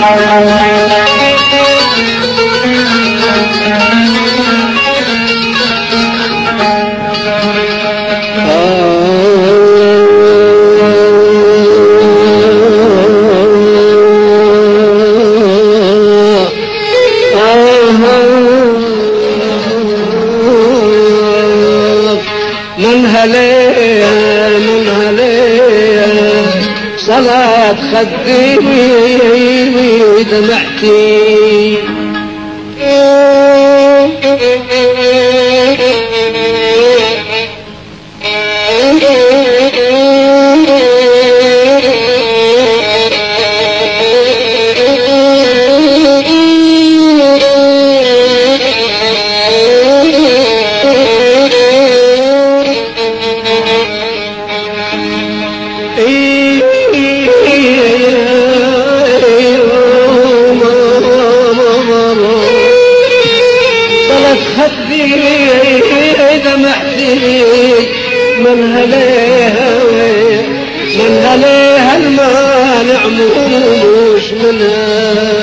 صلاة خدي دمعتي من عليها المانع مش منها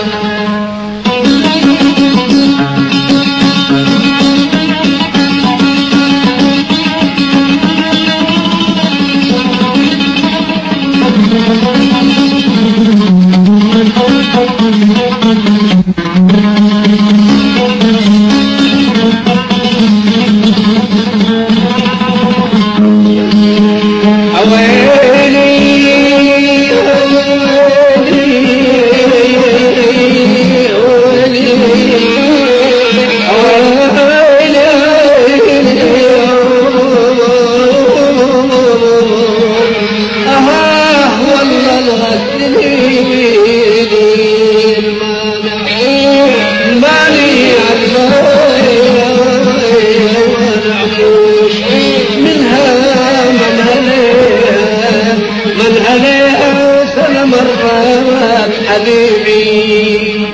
حبيبي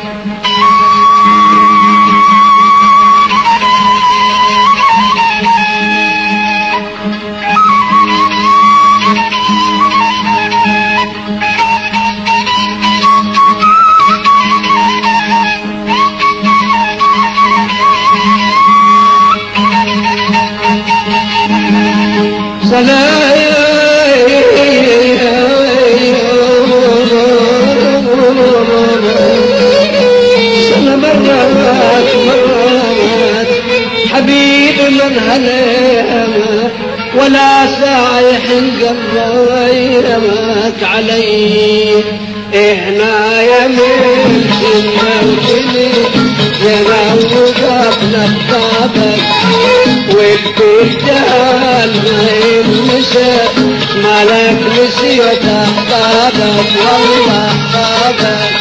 حبيب من هلامك ولا سايح قريمك علي هنا يا من جنوتني ينوضك نبضابك والبجال ما ينسى مالك نسيت أحبابك والله أحبابك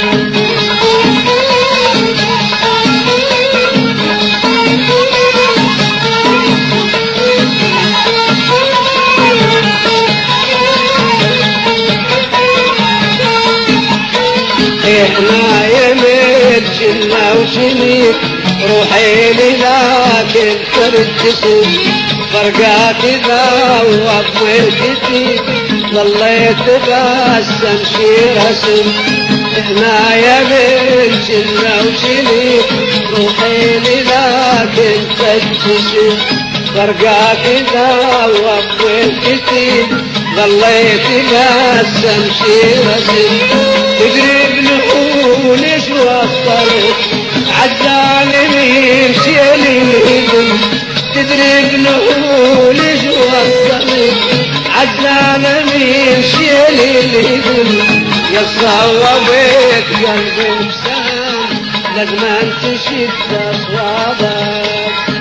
احنا يمين جنة وشنيك روحي لذاك تردسي فرقات ذا وضيتي ظليت بسم شي رسم احنا يمين جنة وشنيك روحي لذاك تردسي فرقات ذا وضيتي ظليت بسم شي رسم تدري بنقول ايش وصلت عالظالمين شيلي الهدم تدري بنقول ايش وصلت عالظالمين شيلي الهدم يا صوابك قلبي وسام لازم تشد اصوابك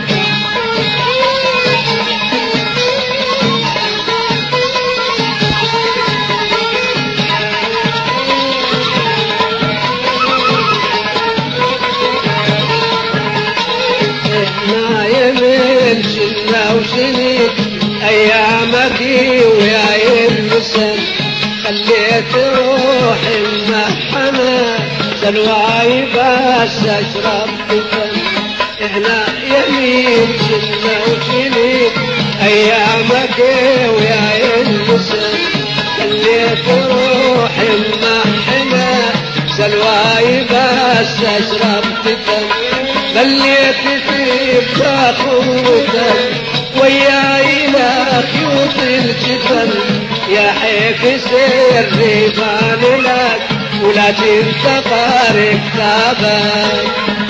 وشنيك ايامك ويا يمسن خليت روحي محنة سلواي بس اشرب دفن احنا يمين جنة وشنيك ايامك ويا يمسن خليت روحي محنة اشرب تتم خليت تبقى قوتك وياي لا خيوط الجبل يا حيف سري بان لك ولا تنتقر كتابك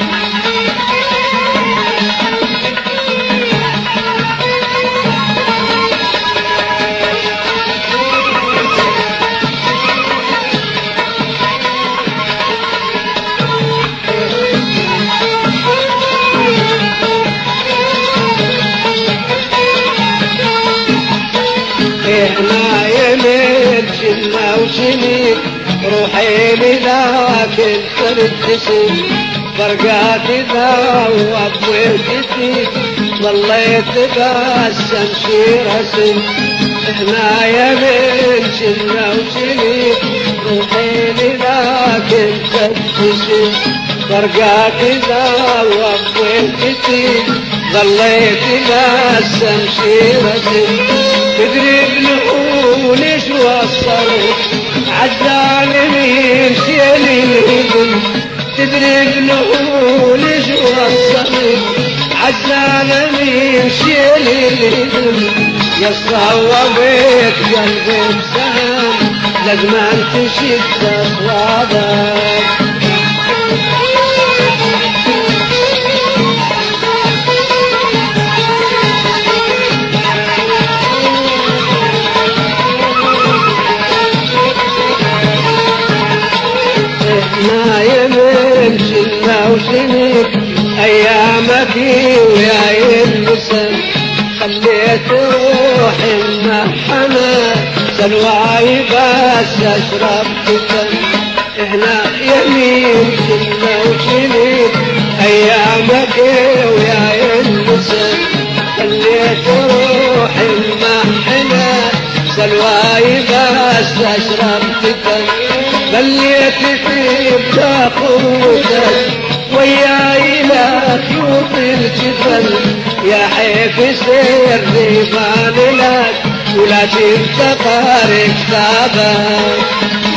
احنا يمين جنة وجنين روحي لذاك تردسي فرقات ذا وابويتي ظليت باسم شيرسي احنا يمين جنة وجنين روحي لذاك تردسي فرقات ذا وابويتي ظليت باسم شيرسي تدري بنقول ايش وصلوا عالظالمين شيل الهدم تدري بنقول ايش وصلوا عالظالمين شيل الهدم يا صوابك قلبي بسهم لازم تشد اصوابك ما يمن جنة وسنين أيامك ويا يلسن خليت روحي محنة سلواي بس أشرب تتن إحنا يمين جنة وسنين أيامك ويا يلسن خليت روحي محنة سلواي بس أشرب تتن خليت تبقى قوتك وياي لا خيوط الجبل يا حيف سري بان لك ولا تنتقر كتابك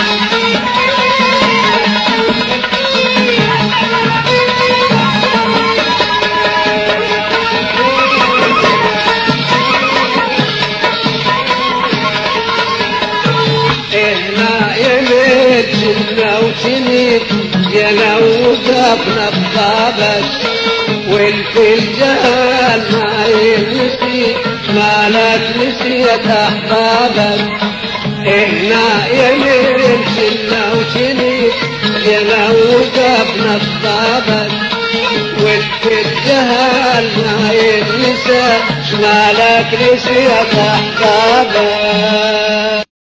احنا يمين جنة وجنين ينوضك نقابك والفي الجهل ما ينسي ما لا تنسيت احبابك احنا يمين جنة وجنين ينوضك نقابك والفي الجهل ما ينسى ما لا تنسيت احبابك